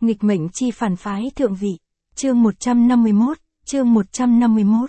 Nghịch mệnh chi phản phái thượng vị. Chương 151, chương 151.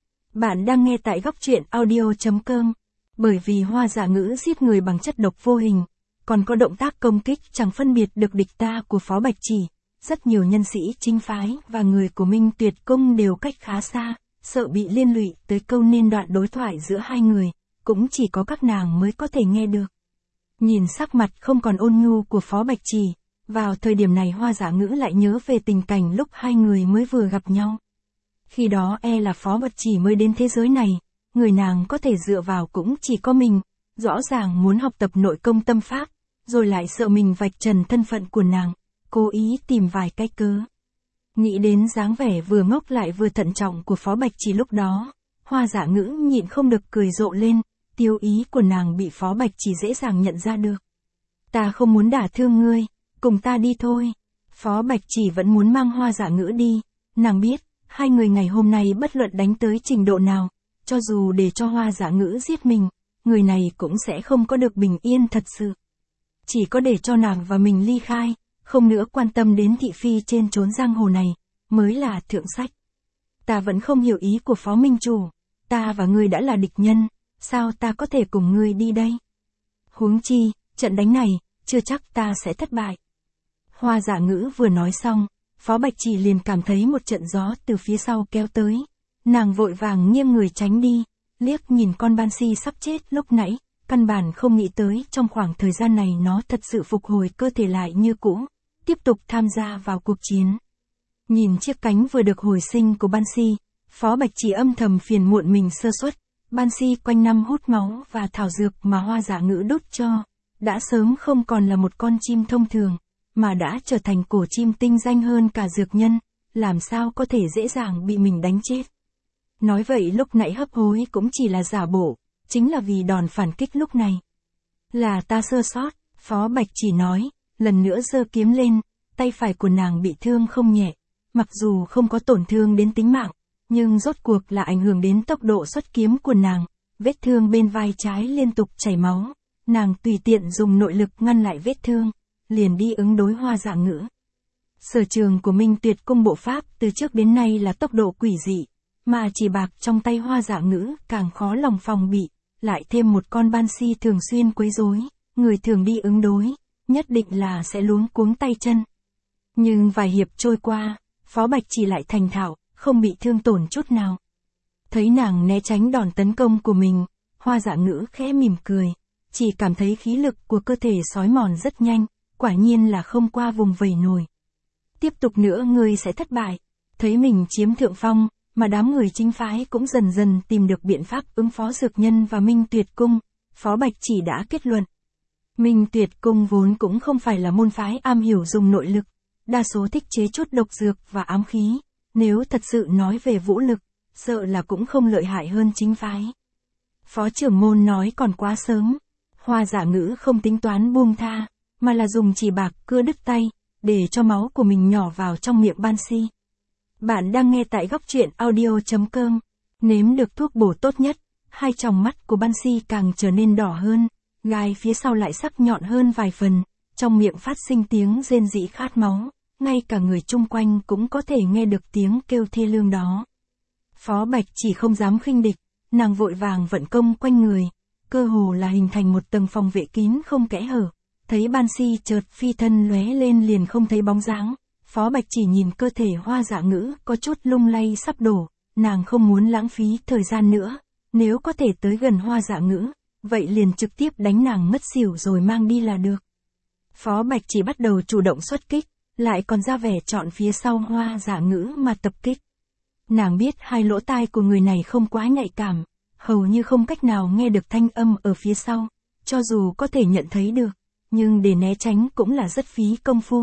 Bạn đang nghe tại góc truyện audio.com. Bởi vì Hoa Dạ Ngữ giết người bằng chất độc vô hình, còn có động tác công kích chẳng phân biệt được địch ta của Phó Bạch Chỉ, rất nhiều nhân sĩ chính phái và người của Minh Tuyệt Cung đều cách khá xa, sợ bị liên lụy tới câu nên đoạn đối thoại giữa hai người, cũng chỉ có các nàng mới có thể nghe được. Nhìn sắc mặt không còn ôn nhu của Phó Bạch Chỉ, vào thời điểm này Hoa Dạ Ngữ lại nhớ về tình cảnh lúc hai người mới vừa gặp nhau. Khi đó là Phó Bạch Chỉ mới đến thế giới này, người nàng có thể dựa vào cũng chỉ có mình, rõ ràng muốn học tập nội công tâm pháp, rồi lại sợ mình vạch trần thân phận của nàng, cố ý tìm vài cái cớ. Nghĩ đến dáng vẻ vừa ngốc lại vừa thận trọng của Phó Bạch Chỉ lúc đó, Hoa Dạ Ngữ nhịn không được cười rộ lên, tiêu ý của nàng bị Phó Bạch Chỉ dễ dàng nhận ra được. Ta không muốn đả thương ngươi, cùng ta đi thôi. Phó Bạch Chỉ vẫn muốn mang Hoa Dạ Ngữ đi, nàng biết, hai người ngày hôm nay bất luận đánh tới trình độ nào, cho dù để cho Hoa Dạ Ngữ giết mình, người này cũng sẽ không có được bình yên thật sự. Chỉ có để cho nàng và mình ly khai, không nữa quan tâm đến thị phi trên chốn giang hồ này, mới là thượng sách. Ta vẫn không hiểu ý của Phó Minh Chủ, ta và ngươi đã là địch nhân, sao ta có thể cùng ngươi đi đây? Huống chi, trận đánh này, chưa chắc ta sẽ thất bại. Hoa Dạ Ngữ vừa nói xong, Phó Bạch Chỉ liền cảm thấy một trận gió từ phía sau kéo tới. Nàng vội vàng nghiêng người tránh đi, liếc nhìn con ban si sắp chết lúc nãy, căn bản không nghĩ tới trong khoảng thời gian này nó thật sự phục hồi cơ thể lại như cũ, tiếp tục tham gia vào cuộc chiến. Nhìn chiếc cánh vừa được hồi sinh của ban si, Phó Bạch Chỉ âm thầm phiền muộn mình sơ suất, ban si quanh năm hút máu và thảo dược mà Hoa Dạ Ngữ đút cho, đã sớm không còn là một con chim thông thường, mà đã trở thành cổ chim tinh danh hơn cả dược nhân, làm sao có thể dễ dàng bị mình đánh chết. Nói vậy lúc nãy hấp hối cũng chỉ là giả bộ, chính là vì đòn phản kích lúc này. Là ta sơ sót, Phó Bạch Chỉ nói, lần nữa giơ kiếm lên, tay phải của nàng bị thương không nhẹ, mặc dù không có tổn thương đến tính mạng, nhưng rốt cuộc là ảnh hưởng đến tốc độ xuất kiếm của nàng, vết thương bên vai trái liên tục chảy máu, nàng tùy tiện dùng nội lực ngăn lại vết thương, liền đi ứng đối Hoa Dạ Ngữ. Sở trường của Minh Tuyệt Cung bộ pháp từ trước đến nay là tốc độ quỷ dị, mà chỉ bạc trong tay Hoa Dạ Ngữ càng khó lòng phòng bị, lại thêm một con ban si thường xuyên quấy rối, người thường đi ứng đối, nhất định là sẽ luống cuống tay chân. Nhưng vài hiệp trôi qua, Phó Bạch Chỉ lại thành thạo, không bị thương tổn chút nào. Thấy nàng né tránh đòn tấn công của mình, Hoa Dạ Ngữ khẽ mỉm cười, chỉ cảm thấy khí lực của cơ thể xói mòn rất nhanh, quả nhiên là không qua vùng vầy nổi. Tiếp tục nữa ngươi sẽ thất bại. Thấy mình chiếm thượng phong, mà đám người chính phái cũng dần dần tìm được biện pháp ứng phó dược nhân và Minh Tuyệt Cung, Phó Bạch Chỉ đã kết luận. Minh Tuyệt Cung vốn cũng không phải là môn phái am hiểu dùng nội lực, đa số thích chế chút độc dược và ám khí, nếu thật sự nói về vũ lực, sợ là cũng không lợi hại hơn chính phái. Phó trưởng môn nói còn quá sớm, Hoa Dạ Ngữ không tính toán buông tha, mà là dùng chỉ bạc cưa đứt tay, để cho máu của mình nhỏ vào trong miệng ban si. Bạn đang nghe tại góc truyện audio.com, nếm được thuốc bổ tốt nhất, hai tròng mắt của ban si càng trở nên đỏ hơn, gai phía sau lại sắc nhọn hơn vài phần, trong miệng phát sinh tiếng rên rỉ khát máu, ngay cả người chung quanh cũng có thể nghe được tiếng kêu thê lương đó. Phó Bạch Chỉ không dám khinh địch, nàng vội vàng vận công quanh người, cơ hồ là hình thành một tầng phòng vệ kín không kẽ hở. Thấy ban si chợt phi thân lóe lên liền không thấy bóng dáng, Phó Bạch Chỉ nhìn cơ thể Hoa Dạ Ngữ có chút lung lay sắp đổ, nàng không muốn lãng phí thời gian nữa, nếu có thể tới gần Hoa Dạ Ngữ, vậy liền trực tiếp đánh nàng ngất xỉu rồi mang đi là được. Phó Bạch Chỉ bắt đầu chủ động xuất kích, lại còn ra vẻ chọn phía sau Hoa Dạ Ngữ mà tập kích. Nàng biết hai lỗ tai của người này không quá nhạy cảm, hầu như không cách nào nghe được thanh âm ở phía sau, cho dù có thể nhận thấy được, nhưng để né tránh cũng là rất phí công phu.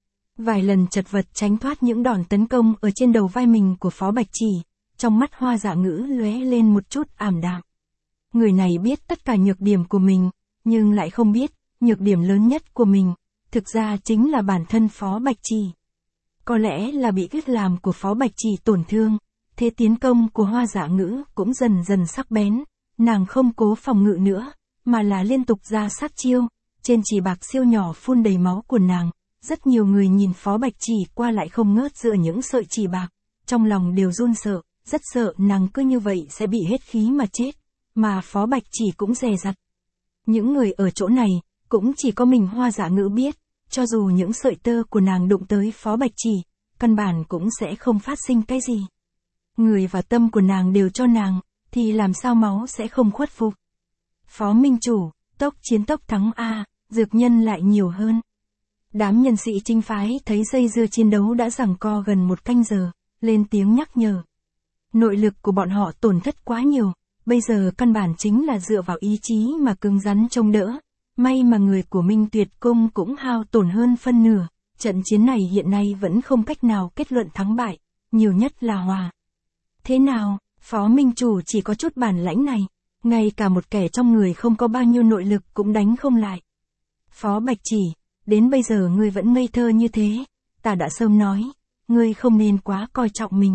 Vài lần chật vật tránh thoát những đòn tấn công ở trên đầu vai mình của Phó Bạch Chỉ, trong mắt Hoa Dạ Ngữ lóe lên một chút ảm đạm. Người này biết tất cả nhược điểm của mình, nhưng lại không biết, nhược điểm lớn nhất của mình, thực ra chính là bản thân Phó Bạch Chỉ. Có lẽ là bị cách làm của Phó Bạch Chỉ tổn thương, thế tiến công của Hoa Dạ Ngữ cũng dần dần sắc bén, nàng không cố phòng ngự nữa, mà là liên tục ra sát chiêu. Trên chỉ bạc siêu nhỏ phun đầy máu của nàng, rất nhiều người nhìn Phó Bạch Chỉ qua lại không ngớt dựa những sợi chỉ bạc, trong lòng đều run sợ, rất sợ nàng cứ như vậy sẽ bị hết khí mà chết, mà Phó Bạch Chỉ cũng dè dặt. Những người ở chỗ này, cũng chỉ có mình Hoa Dạ Ngữ biết, cho dù những sợi tơ của nàng đụng tới Phó Bạch Chỉ, căn bản cũng sẽ không phát sinh cái gì. Người và tâm của nàng đều cho nàng, thì làm sao máu sẽ không khuất phục. Phó Minh Chủ, tốc chiến tốc thắng a, dược nhân lại nhiều hơn. Đám nhân sĩ chính phái thấy dây dưa chiến đấu đã giằng co gần 1 canh giờ, lên tiếng nhắc nhở. Nội lực của bọn họ tổn thất quá nhiều, bây giờ căn bản chính là dựa vào ý chí mà cứng rắn chống đỡ. May mà người của Minh Tuyệt Cung cũng hao tổn hơn phân nửa, trận chiến này hiện nay vẫn không cách nào kết luận thắng bại, nhiều nhất là hòa. Thế nào, Phó Minh Chủ chỉ có chút bản lãnh này, ngay cả một kẻ trong người không có bao nhiêu nội lực cũng đánh không lại. Phó Bạch Chỉ, đến bây giờ ngươi vẫn ngây thơ như thế, ta đã sớm nói, ngươi không nên quá coi trọng mình.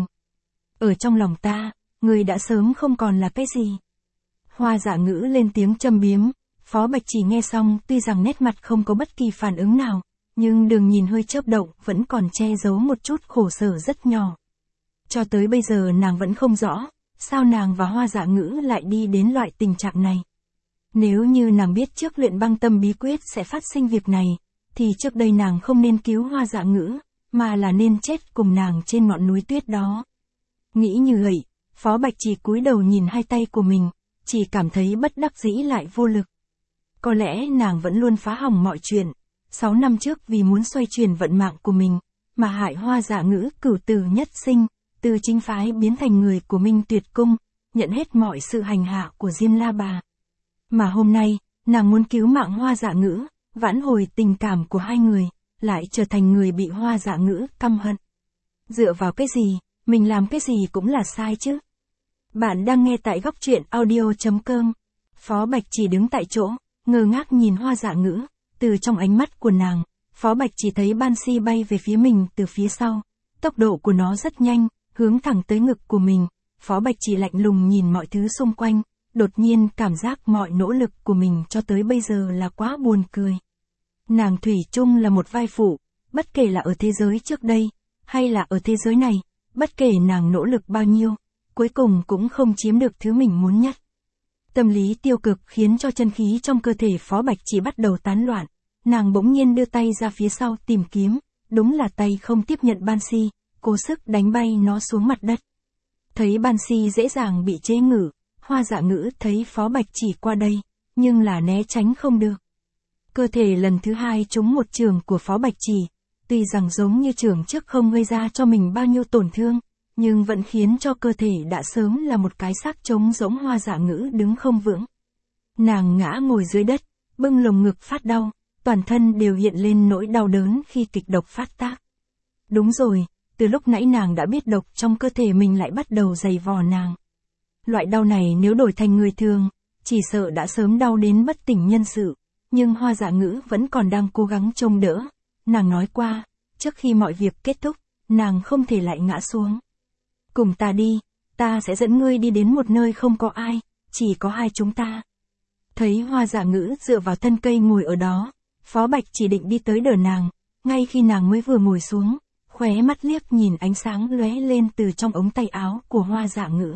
Ở trong lòng ta, ngươi đã sớm không còn là cái gì. Hoa Dạ Ngữ lên tiếng châm biếm, Phó Bạch Chỉ nghe xong tuy rằng nét mặt không có bất kỳ phản ứng nào, nhưng đường nhìn hơi chớp động vẫn còn che giấu một chút khổ sở rất nhỏ. Cho tới bây giờ nàng vẫn không rõ, sao nàng và Hoa Dạ Ngữ lại đi đến loại tình trạng này. Nếu như nàng biết trước luyện băng tâm bí quyết sẽ phát sinh việc này, thì trước đây nàng không nên cứu Hoa Dạ Ngữ, mà là nên chết cùng nàng trên ngọn núi tuyết đó. Nghĩ như vậy, Phó Bạch Chỉ cúi đầu nhìn hai tay của mình, chỉ cảm thấy bất đắc dĩ lại vô lực. Có lẽ nàng vẫn luôn phá hỏng mọi chuyện. 6 năm trước vì muốn xoay chuyển vận mạng của mình, mà hại Hoa Dạ Ngữ cửu tử nhất sinh, từ chính phái biến thành người của Minh Tuyệt Cung, nhận hết mọi sự hành hạ của Diêm La Bà. Mà hôm nay, nàng muốn cứu mạng Hoa Dạ Ngữ, vãn hồi tình cảm của hai người, lại trở thành người bị Hoa Dạ Ngữ căm hận. Dựa vào cái gì, mình làm cái gì cũng là sai chứ. Bạn đang nghe tại góc truyện audio.com. Phó Bạch Chỉ đứng tại chỗ, ngơ ngác nhìn Hoa Dạ Ngữ, từ trong ánh mắt của nàng, Phó Bạch Chỉ thấy ban si bay về phía mình từ phía sau. Tốc độ của nó rất nhanh, hướng thẳng tới ngực của mình. Phó Bạch Chỉ lạnh lùng nhìn mọi thứ xung quanh, đột nhiên cảm giác mọi nỗ lực của mình cho tới bây giờ là quá buồn cười. Nàng thủy chung là một vai phụ, bất kể là ở thế giới trước đây, hay là ở thế giới này, bất kể nàng nỗ lực bao nhiêu, cuối cùng cũng không chiếm được thứ mình muốn nhất. Tâm lý tiêu cực khiến cho chân khí trong cơ thể Phó Bạch Chỉ bắt đầu tán loạn, nàng bỗng nhiên đưa tay ra phía sau tìm kiếm, đúng là tay không tiếp nhận ban si, cố sức đánh bay nó xuống mặt đất. Thấy ban si dễ dàng bị chế ngự, Hoa Dạ Ngữ thấy Phó Bạch Chỉ qua đây, nhưng là né tránh không được. Cơ thể lần thứ hai trúng một chưởng của Phó Bạch Chỉ, tuy rằng giống như chưởng trước không gây ra cho mình bao nhiêu tổn thương, nhưng vẫn khiến cho cơ thể đã sớm là một cái xác trống rỗng. Hoa Dạ Ngữ đứng không vững. Nàng ngã ngồi dưới đất, bưng lồng ngực phát đau, toàn thân đều hiện lên nỗi đau đớn khi kịch độc phát tác. Đúng rồi, từ lúc nãy nàng đã biết độc trong cơ thể mình lại bắt đầu giày vò nàng. Loại đau này nếu đổi thành người thường, chỉ sợ đã sớm đau đến bất tỉnh nhân sự, nhưng Hoa Dạ Ngữ vẫn còn đang cố gắng trông đỡ. Nàng nói qua, trước khi mọi việc kết thúc, nàng không thể lại ngã xuống. Cùng ta đi, ta sẽ dẫn ngươi đi đến một nơi không có ai, chỉ có hai chúng ta. Thấy Hoa Dạ Ngữ dựa vào thân cây ngồi ở đó, Phó Bạch Chỉ định đi tới đỡ nàng, ngay khi nàng mới vừa ngồi xuống, khóe mắt liếc nhìn ánh sáng lóe lên từ trong ống tay áo của Hoa Dạ Ngữ.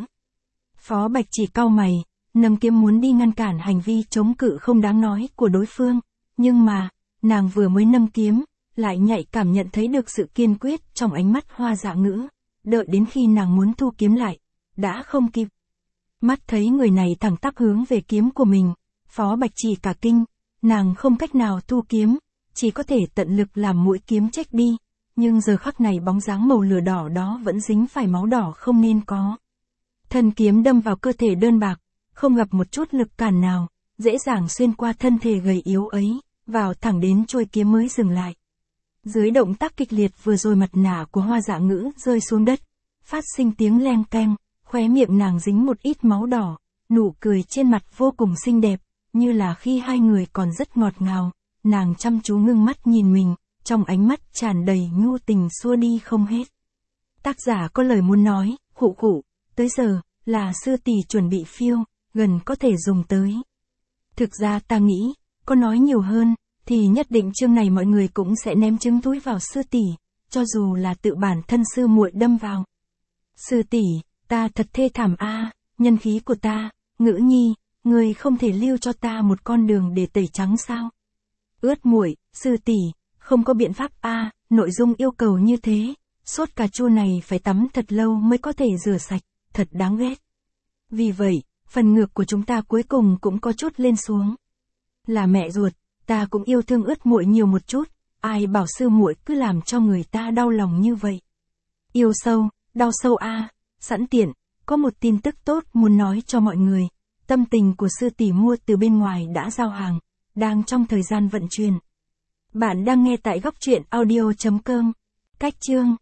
Phó Bạch Chỉ cau mày, nâng kiếm muốn đi ngăn cản hành vi chống cự không đáng nói của đối phương, nhưng mà, nàng vừa mới nâng kiếm, lại nhạy cảm nhận thấy được sự kiên quyết trong ánh mắt Hoa Dạ Ngữ, đợi đến khi nàng muốn thu kiếm lại, đã không kịp. Mắt thấy người này thẳng tắp hướng về kiếm của mình, Phó Bạch Chỉ cả kinh, nàng không cách nào thu kiếm, chỉ có thể tận lực làm mũi kiếm chếch đi, nhưng giờ khắc này bóng dáng màu lửa đỏ đó vẫn dính phải máu đỏ không nên có. Thân kiếm đâm vào cơ thể đơn bạc, không gặp một chút lực cản nào, dễ dàng xuyên qua thân thể gầy yếu ấy, vào thẳng đến chuôi kiếm mới dừng lại. Dưới động tác kịch liệt vừa rồi mặt nạ của Hoa Dạ Ngữ rơi xuống đất, phát sinh tiếng leng keng, khóe miệng nàng dính một ít máu đỏ, nụ cười trên mặt vô cùng xinh đẹp, như là khi hai người còn rất ngọt ngào, nàng chăm chú ngưng mắt nhìn mình, trong ánh mắt tràn đầy nhu tình xua đi không hết. Tác giả có lời muốn nói, khụ khụ, tới giờ, là sư tỷ chuẩn bị phiêu, gần có thể dùng tới. Thực ra ta nghĩ, có nói nhiều hơn, thì nhất định chương này mọi người cũng sẽ ném trứng túi vào sư tỷ, cho dù là tự bản thân sư muội đâm vào. Sư tỷ, ta thật thê thảm a, nhân khí của ta, Ngữ Nhi, người không thể lưu cho ta một con đường để tẩy trắng sao? Ướt muội, sư tỷ, không có biện pháp a, nội dung yêu cầu như thế, sốt cà chua này phải tắm thật lâu mới có thể rửa sạch, thật đáng ghét. Vì vậy, phần ngược của chúng ta cuối cùng cũng có chút lên xuống. Là mẹ ruột, ta cũng yêu thương ướt muội nhiều một chút, ai bảo sư muội cứ làm cho người ta đau lòng như vậy. Yêu sâu, đau sâu a, sẵn tiện, có một tin tức tốt muốn nói cho mọi người. Tâm tình của sư tỷ mua từ bên ngoài đã giao hàng, đang trong thời gian vận chuyển. Bạn đang nghe tại góc truyện audio.com. Cách chương